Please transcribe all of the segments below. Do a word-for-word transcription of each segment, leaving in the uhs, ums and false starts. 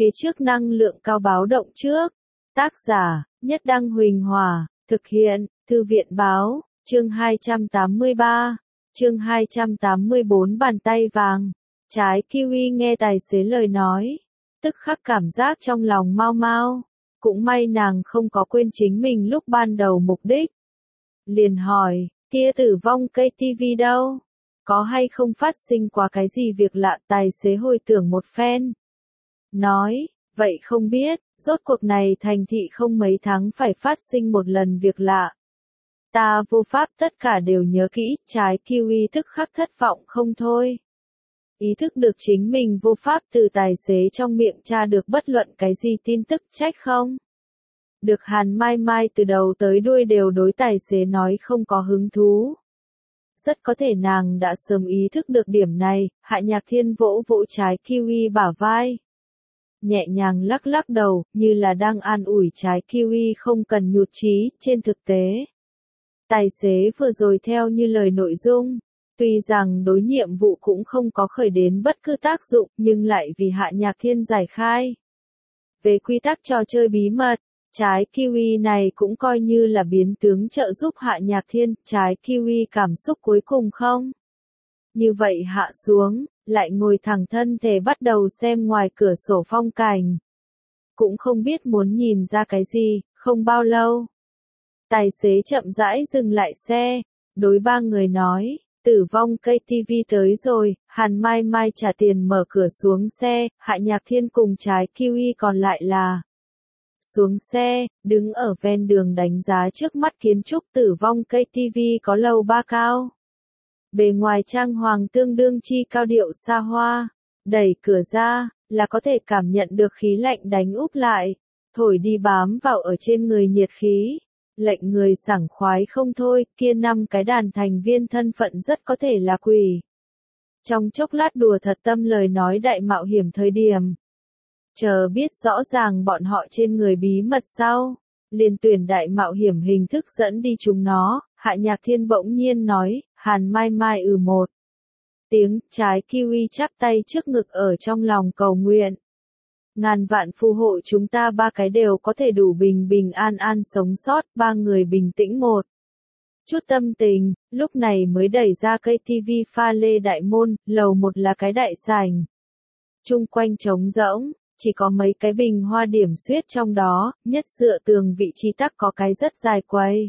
Phía trước năng lượng cao báo động trước. Tác giả, Nhất Đăng Huỳnh Hòa, thực hiện, Thư viện Báo, chương hai trăm tám mươi ba, chương hai trăm tám mươi bốn bàn tay vàng. Trái kiwi nghe tài xế lời nói, tức khắc cảm giác trong lòng mau mau. Cũng may nàng không có quên chính mình lúc ban đầu mục đích. Liền hỏi, kia tử vong cây tivi đâu? Có hay không phát sinh qua cái gì việc lạ? Tài xế hồi tưởng một phen. Nói, vậy không biết, rốt cuộc này thành thị không mấy tháng phải phát sinh một lần việc lạ. Ta vô pháp tất cả đều nhớ kỹ, trái kiwi tức khắc thất vọng không thôi. Ý thức được chính mình vô pháp từ tài xế trong miệng tra được bất luận cái gì tin tức trách không. Được Hàn Mai Mai từ đầu tới đuôi đều đối tài xế nói không có hứng thú. Rất có thể nàng đã sớm ý thức được điểm này, Hạ Nhạc Thiên vỗ vỗ trái kiwi bả vai. Nhẹ nhàng lắc lắc đầu, như là đang an ủi trái kiwi không cần nhụt chí, trên thực tế. Tài xế vừa rồi theo như lời nội dung, tuy rằng đối nhiệm vụ cũng không có khởi đến bất cứ tác dụng, nhưng lại vì Hạ Nhạc Thiên giải khai. Về quy tắc trò chơi bí mật, trái kiwi này cũng coi như là biến tướng trợ giúp Hạ Nhạc Thiên, trái kiwi cảm xúc cuối cùng không? Như vậy hạ xuống, lại ngồi thẳng thân thể bắt đầu xem ngoài cửa sổ phong cảnh. Cũng không biết muốn nhìn ra cái gì, không bao lâu. Tài xế chậm rãi dừng lại xe, đối ba người nói, tử vong cây tivi tới rồi, Hàn Mai Mai trả tiền mở cửa xuống xe, Hạ Nhạc Thiên cùng trái kiwi còn lại là xuống xe, đứng ở ven đường đánh giá trước mắt kiến trúc tử vong cây tivi có lầu ba cao. Bề ngoài trang hoàng tương đương chi cao điệu xa hoa, đẩy cửa ra, là có thể cảm nhận được khí lạnh đánh úp lại, thổi đi bám vào ở trên người nhiệt khí, lệnh người sảng khoái không thôi, kia năm cái đàn thành viên thân phận rất có thể là quỷ. Trong chốc lát đùa thật tâm lời nói đại mạo hiểm thời điểm. Chờ biết rõ ràng bọn họ trên người bí mật sau, liền tuyển đại mạo hiểm hình thức dẫn đi chúng nó, Hạ Nhạc Thiên bỗng nhiên nói, Hàn Mai Mai ừ một tiếng, trái kiwi chắp tay trước ngực ở trong lòng cầu nguyện. Ngàn vạn phù hộ chúng ta ba cái đều có thể đủ bình bình an an sống sót, ba người bình tĩnh một chút tâm tình, lúc này mới đẩy ra cây tivi pha lê đại môn, lầu một là cái đại sảnh. Chung quanh trống rỗng. Chỉ có mấy cái bình hoa điểm xuyết trong đó, nhất dựa tường vị trí tắc có cái rất dài quầy.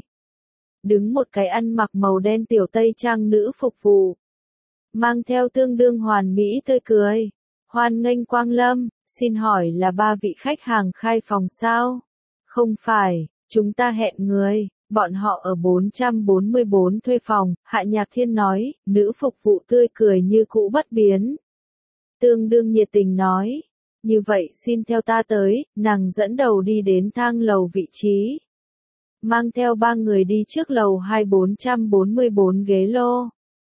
Đứng một cái ăn mặc màu đen tiểu tây trang nữ phục vụ. Mang theo tương đương hoàn mỹ tươi cười. Hoan nghênh quang lâm, xin hỏi là ba vị khách hàng khai phòng sao? Không phải, chúng ta hẹn người, bọn họ ở bốn trăm bốn mươi bốn thuê phòng, Hạ Nhạc Thiên nói, nữ phục vụ tươi cười như cũ bất biến. Tương đương nhiệt tình nói. Như vậy xin theo ta tới, nàng dẫn đầu đi đến thang lầu vị trí. Mang theo ba người đi trước lầu hai bốn trăm bốn mươi bốn ghế lô.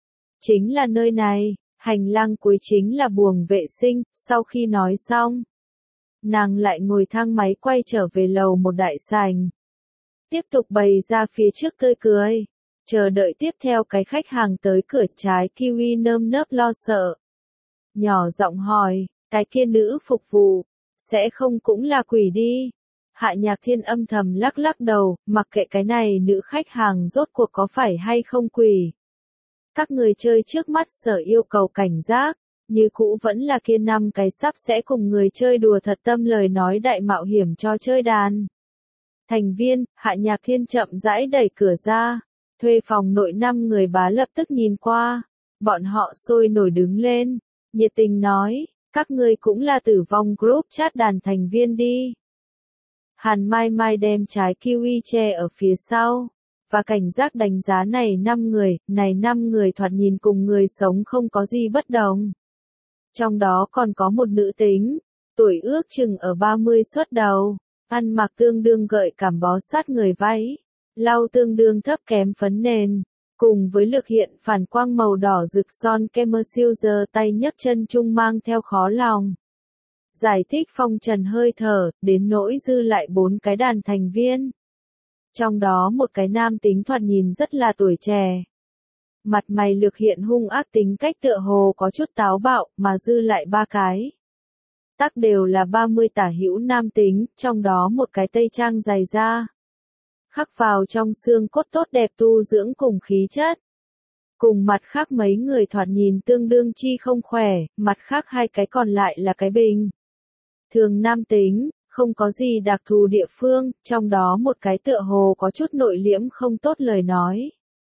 Chính là nơi này, hành lang cuối chính là buồng vệ sinh, sau khi nói xong. Nàng lại ngồi thang máy quay trở về lầu một đại sảnh. Tiếp tục bày ra phía trước tươi cười. Chờ đợi tiếp theo cái khách hàng tới cửa trái kiwi nơm nớp lo sợ. Nhỏ giọng hỏi. Cái kia nữ phục vụ, sẽ không cũng là quỷ đi. Hạ Nhạc Thiên âm thầm lắc lắc đầu, mặc kệ cái này nữ khách hàng rốt cuộc có phải hay không quỷ. Các người chơi trước mắt sở yêu cầu cảnh giác, như cũ vẫn là kia năm cái sắp sẽ cùng người chơi đùa thật tâm lời nói đại mạo hiểm cho chơi đàn. Thành viên, Hạ Nhạc Thiên chậm rãi đẩy cửa ra, thuê phòng nội năm người bá lập tức nhìn qua, bọn họ sôi nổi đứng lên, nhiệt tình nói. Các ngươi cũng là tử vong group chat đàn thành viên đi. Hàn Mai Mai đem trái kiwi che ở phía sau, và cảnh giác đánh giá này năm người, này năm người thoạt nhìn cùng người sống không có gì bất đồng. Trong đó còn có một nữ tính, tuổi ước chừng ở ba mươi xuất đầu, ăn mặc tương đương gợi cảm bó sát người váy, lau tương đương thấp kém phấn nền. Cùng với lực hiện phản quang màu đỏ rực son kem siêu giơ tay nhấc chân chung mang theo khó lòng. Giải thích phong trần hơi thở, đến nỗi dư lại bốn cái đàn thành viên. Trong đó một cái nam tính thoạt nhìn rất là tuổi trẻ. Mặt mày lực hiện hung ác tính cách tựa hồ có chút táo bạo, mà dư lại ba cái. Tắc đều là ba mươi tả hữu nam tính, trong đó một cái tây trang dày da. Khắc vào trong xương cốt tốt đẹp tu dưỡng cùng khí chất. Cùng mặt khác mấy người thoạt nhìn tương đương chi không khỏe, mặt khác hai cái còn lại là cái bình. Thường nam tính, không có gì đặc thù địa phương, trong đó một cái tựa hồ có chút nội liễm không tốt lời nói.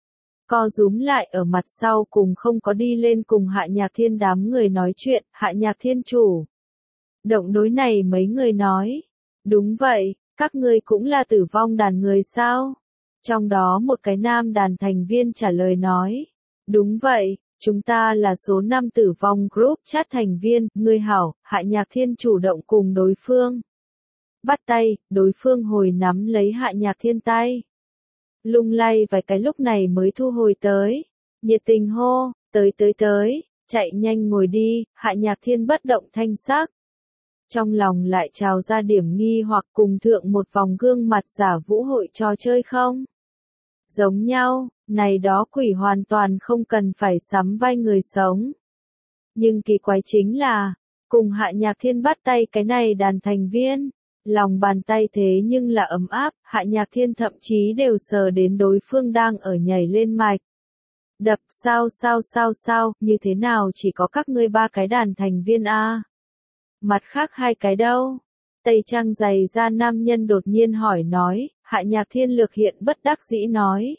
Co rúm lại ở mặt sau cùng không có đi lên cùng Hạ Nhạc Thiên đám người nói chuyện, Hạ Nhạc Thiên chủ. Động đối này mấy người nói. Đúng vậy, các ngươi cũng là tử vong đàn người sao? Trong đó một cái nam đàn thành viên trả lời nói. Đúng vậy, chúng ta là số năm tử vong group chat thành viên, ngươi hảo, Hạ Nhạc Thiên chủ động cùng đối phương. Bắt tay, đối phương hồi nắm lấy Hạ Nhạc Thiên tay. Lung lay vài cái lúc này mới thu hồi tới. Nhiệt tình hô, tới tới tới, chạy nhanh ngồi đi, Hạ Nhạc Thiên bất động thanh sắc. Trong lòng lại trào ra điểm nghi hoặc cùng thượng một vòng gương mặt giả vũ hội trò chơi không? Giống nhau, này đó quỷ hoàn toàn không cần phải sắm vai người sống. Nhưng kỳ quái chính là, cùng Hạ Nhạc Thiên bắt tay cái này đàn thành viên, lòng bàn tay thế nhưng là ấm áp, Hạ Nhạc Thiên thậm chí đều sờ đến đối phương đang ở nhảy lên mạch. Đập sao sao sao sao, như thế nào chỉ có các ngươi ba cái đàn thành viên a? Mặt khác hai cái đâu? Tây trang dày da nam nhân đột nhiên hỏi nói, Hạ Nhạc Thiên lược hiện bất đắc dĩ nói.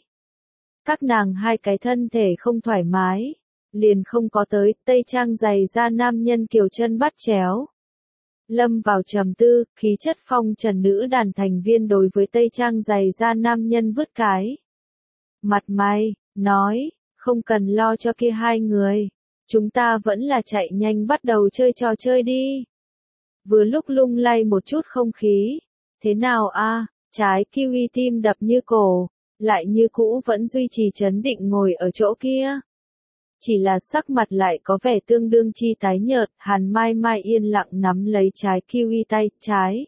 Các nàng hai cái thân thể không thoải mái, liền không có tới, tây trang dày da nam nhân kiều chân bắt chéo. Lâm vào trầm tư, khí chất phong trần nữ đàn thành viên đối với tây trang dày da nam nhân vứt cái. Mặt mày, nói, không cần lo cho kia hai người. Chúng ta vẫn là chạy nhanh bắt đầu chơi trò chơi đi. Vừa lúc lung lay một chút không khí. Thế nào a? Trái kiwi tim đập như cổ, lại như cũ vẫn duy trì trấn định ngồi ở chỗ kia. Chỉ là sắc mặt lại có vẻ tương đương chi tái nhợt, Hàn Mai Mai yên lặng nắm lấy trái kiwi tay trái.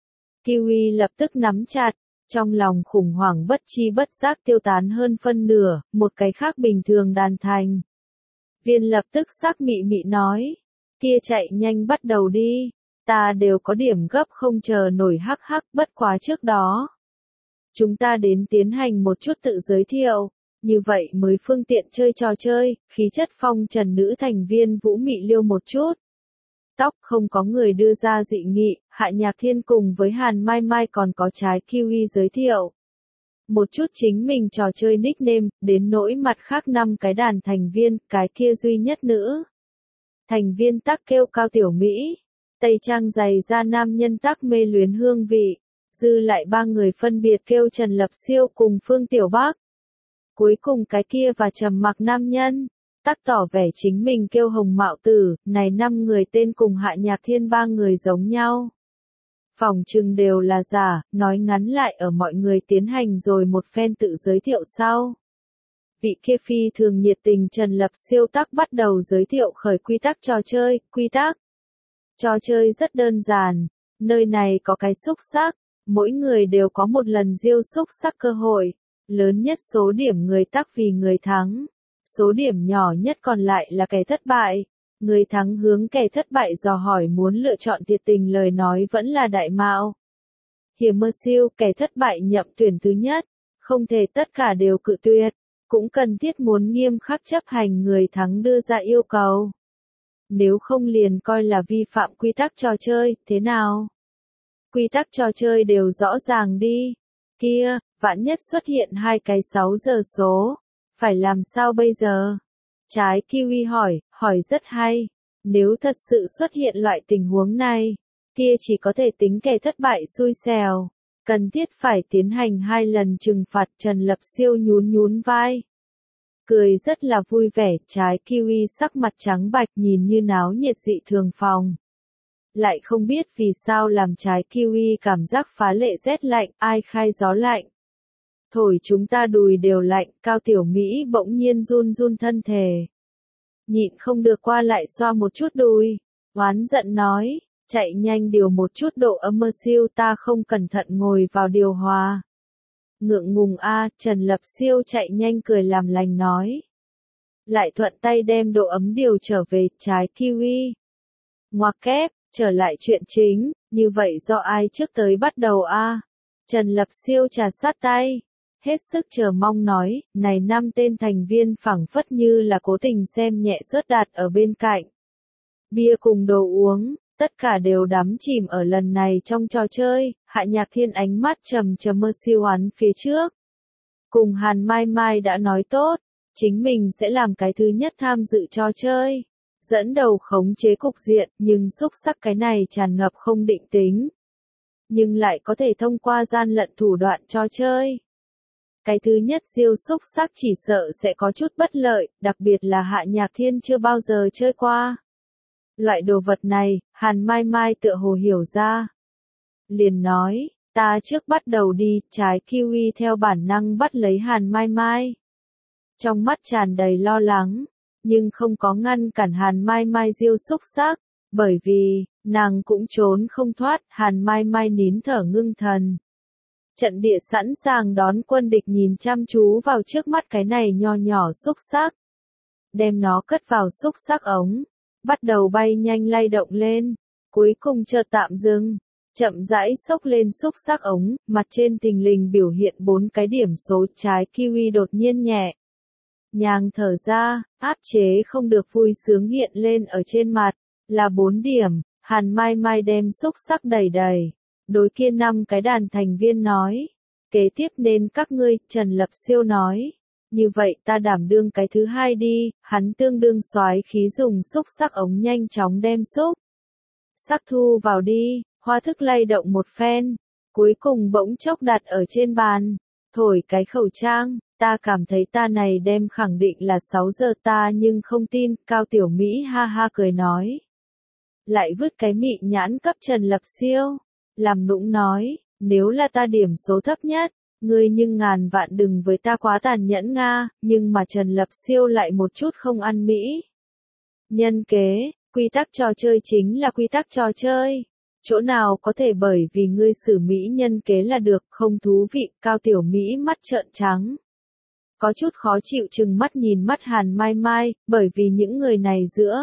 Kiwi lập tức nắm chặt, trong lòng khủng hoảng bất chi bất giác tiêu tán hơn phân nửa, một cái khác bình thường đàn thành. Viên lập tức sắc mị mị nói, kia chạy nhanh bắt đầu đi, ta đều có điểm gấp không chờ nổi hắc hắc bất quá trước đó. Chúng ta đến tiến hành một chút tự giới thiệu. Như vậy mới phương tiện chơi trò chơi, khí chất phong trần nữ thành viên Vũ Mị liêu một chút. Tóc không có người đưa ra dị nghị, Hạ Nhạc Thiên cùng với Hàn Mai Mai còn có trái kiwi giới thiệu. Một chút chính mình trò chơi nickname, đến nỗi mặt khác năm cái đàn thành viên, cái kia duy nhất nữ. Thành viên tắc kêu Cao Tiểu Mỹ, tây trang dày da nam nhân tắc mê luyến hương vị, dư lại ba người phân biệt kêu Trần Lập Siêu cùng Phương Tiểu Bắc. Cuối cùng cái kia và trầm mặc nam nhân, tắc tỏ vẻ chính mình kêu Hồng Mạo Tử, này năm người tên cùng Hạ Nhạc Thiên ba người giống nhau. Phòng trừng đều là giả, nói ngắn lại ở mọi người tiến hành rồi một phen tự giới thiệu sau. Vị kia phi thường nhiệt tình Trần Lập Siêu tắc bắt đầu giới thiệu khởi quy tắc trò chơi, quy tắc. Trò chơi rất đơn giản, nơi này có cái xúc xắc, mỗi người đều có một lần diêu xúc xắc cơ hội. Lớn nhất số điểm người tắc vì người thắng. Số điểm nhỏ nhất còn lại là kẻ thất bại. Người thắng hướng kẻ thất bại dò hỏi muốn lựa chọn thiệt tình lời nói vẫn là đại mạo. Hiểm mơ siêu, kẻ thất bại nhậm tuyển thứ nhất. Không thể tất cả đều cự tuyệt. Cũng cần thiết muốn nghiêm khắc chấp hành người thắng đưa ra yêu cầu. Nếu không liền coi là vi phạm quy tắc trò chơi, thế nào? Quy tắc trò chơi đều rõ ràng đi. Kia, vạn nhất xuất hiện hai cái sáu giờ số, phải làm sao bây giờ? Trái kiwi hỏi, hỏi rất hay. Nếu thật sự xuất hiện loại tình huống này, kia chỉ có thể tính kẻ thất bại xui xẻo. Cần thiết phải tiến hành hai lần trừng phạt. Trần Lập Siêu nhún nhún vai. Cười rất là vui vẻ, trái kiwi sắc mặt trắng bạch nhìn như náo nhiệt dị thường phòng. Lại không biết vì sao làm trái kiwi cảm giác phá lệ rét lạnh, ai khai gió lạnh. Thổi chúng ta đùi đều lạnh, Cao Tiểu Mỹ bỗng nhiên run run thân thể. Nhịn không được qua lại xoa một chút đùi, oán giận nói, chạy nhanh điều một chút độ ấm mơ siêu ta không cẩn thận ngồi vào điều hòa. Ngượng ngùng a, Trần Lập Siêu chạy nhanh cười làm lành nói. Lại thuận tay đem độ ấm điều trở về trái kiwi. Ngoặc kép, Trở lại chuyện chính, như vậy do ai trước tới bắt đầu a? Trần Lập Siêu trà sát tay, hết sức chờ mong nói, này năm tên thành viên phảng phất như là cố tình xem nhẹ Rớt Đạt ở bên cạnh. Bia cùng đồ uống, tất cả đều đắm chìm ở lần này trong trò chơi, Hạ Nhạc Thiên ánh mắt trầm trầm mơ siêu hắn phía trước. Cùng Hàn Mai Mai đã nói tốt, chính mình sẽ làm cái thứ nhất tham dự trò chơi, dẫn đầu khống chế cục diện, nhưng xúc sắc cái này tràn ngập không định tính. Nhưng lại có thể thông qua gian lận thủ đoạn trò chơi. Cái thứ nhất siêu xúc sắc chỉ sợ sẽ có chút bất lợi, đặc biệt là Hạ Nhạc Thiên chưa bao giờ chơi qua. Loại đồ vật này, Hàn Mai Mai tựa hồ hiểu ra. Liền nói, ta trước bắt đầu đi, trái kiwi theo bản năng bắt lấy Hàn Mai Mai. Trong mắt tràn đầy lo lắng, nhưng không có ngăn cản Hàn Mai Mai diêu xúc sắc, bởi vì, nàng cũng trốn không thoát, Hàn Mai Mai nín thở ngưng thần. Trận địa sẵn sàng đón quân địch nhìn chăm chú vào trước mắt cái này nho nhỏ xúc sắc. Đem nó cất vào xúc sắc ống, bắt đầu bay nhanh lay động lên, cuối cùng chợt tạm dừng, chậm rãi xốc lên xúc sắc ống, mặt trên thình lình biểu hiện bốn cái điểm số, trái kiwi đột nhiên nhẹ. Nhàng thở ra, áp chế không được vui sướng hiện lên ở trên mặt, là bốn điểm, Hàn Mai Mai đem xúc sắc đầy đầy. Đối kia năm cái đàn thành viên nói, kế tiếp nên các ngươi, Trần Lập Siêu nói, như vậy ta đảm đương cái thứ hai đi, hắn tương đương soái khí dùng xúc sắc ống nhanh chóng đem xúc sắc thu vào đi, hoa thức lay động một phen, cuối cùng bỗng chốc đặt ở trên bàn, thổi cái khẩu trang, ta cảm thấy ta này đem khẳng định là sáu giờ ta nhưng không tin, Cao Tiểu Mỹ ha ha cười nói. Lại vứt cái mị nhãn cấp Trần Lập Siêu. Làm nũng nói, nếu là ta điểm số thấp nhất, ngươi nhưng ngàn vạn đừng với ta quá tàn nhẫn nga, nhưng mà Trần Lập Siêu lại một chút không ăn mỹ. Nhân kế, quy tắc trò chơi chính là quy tắc trò chơi. Chỗ nào có thể bởi vì ngươi xử mỹ nhân kế là được, không thú vị, Cao Tiểu Mỹ mắt trợn trắng. Có chút khó chịu chừng mắt nhìn mắt Hàn Mai Mai, bởi vì những người này giữa.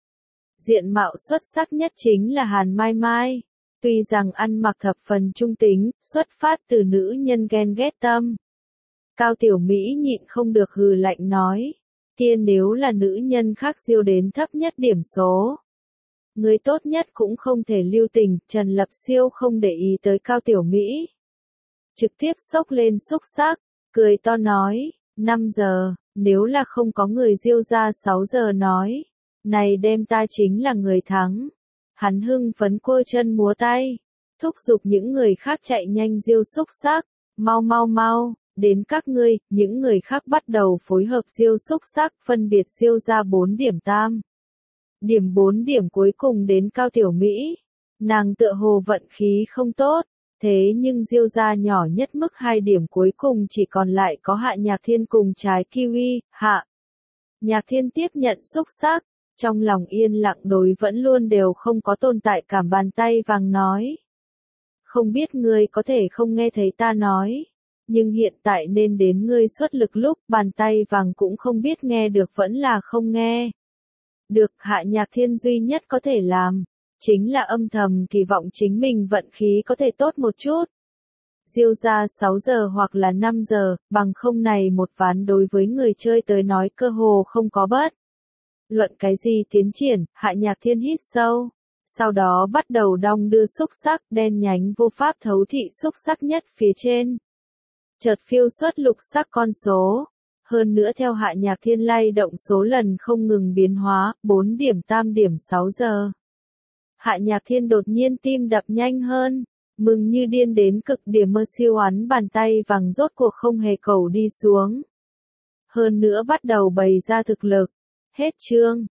Diện mạo xuất sắc nhất chính là Hàn Mai Mai. Tuy rằng ăn mặc thập phần trung tính, xuất phát từ nữ nhân ghen ghét tâm. Cao Tiểu Mỹ nhịn không được hừ lạnh nói, kia nếu là nữ nhân khác diêu đến thấp nhất điểm số. Người tốt nhất cũng không thể lưu tình, Trần Lập Siêu không để ý tới Cao Tiểu Mỹ. Trực tiếp xốc lên xúc sắc, cười to nói, năm giờ, nếu là không có người diêu ra sáu giờ nói, này đem ta chính là người thắng. Hắn hưng phấn quơ chân múa tay, thúc giục những người khác chạy nhanh diêu xúc sắc, mau mau mau, đến các ngươi, những người khác bắt đầu phối hợp diêu xúc sắc, phân biệt diêu ra bốn điểm tam. Điểm bốn điểm cuối cùng đến Cao Tiểu Mỹ, nàng tựa hồ vận khí không tốt, thế nhưng diêu ra nhỏ nhất mức hai điểm cuối cùng chỉ còn lại có Hạ Nhạc Thiên cùng trái kiwi, Hạ. Nhạc Thiên tiếp nhận xúc sắc. Trong lòng yên lặng đối vẫn luôn đều không có tồn tại cảm bàn tay vàng nói. Không biết ngươi có thể không nghe thấy ta nói, nhưng hiện tại nên đến ngươi xuất lực lúc bàn tay vàng cũng không biết nghe được vẫn là không nghe. Được, Hạ Nhạc Thiên duy nhất có thể làm, chính là âm thầm kỳ vọng chính mình vận khí có thể tốt một chút. Diêu ra sáu giờ hoặc là năm giờ, bằng không này một ván đối với người chơi tới nói cơ hồ không có bất. Luận cái gì tiến triển, Hạ Nhạc Thiên hít sâu, sau đó bắt đầu đong đưa xúc sắc, đen nhánh vô pháp thấu thị xúc sắc nhất phía trên. Chợt phiêu xuất lục sắc con số, hơn nữa theo Hạ Nhạc Thiên lay động số lần không ngừng biến hóa, bốn điểm tam điểm sáu giờ. Hạ Nhạc Thiên đột nhiên tim đập nhanh hơn, mừng như điên đến cực điểm mơ siêu ắn bàn tay vàng rốt cuộc không hề cầu đi xuống. Hơn nữa bắt đầu bày ra thực lực. Hết chương.